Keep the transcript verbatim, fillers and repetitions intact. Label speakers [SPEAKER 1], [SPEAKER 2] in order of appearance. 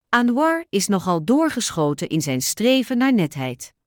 [SPEAKER 1] Anwar is nogal doorgeschoten in zijn streven naar netheid.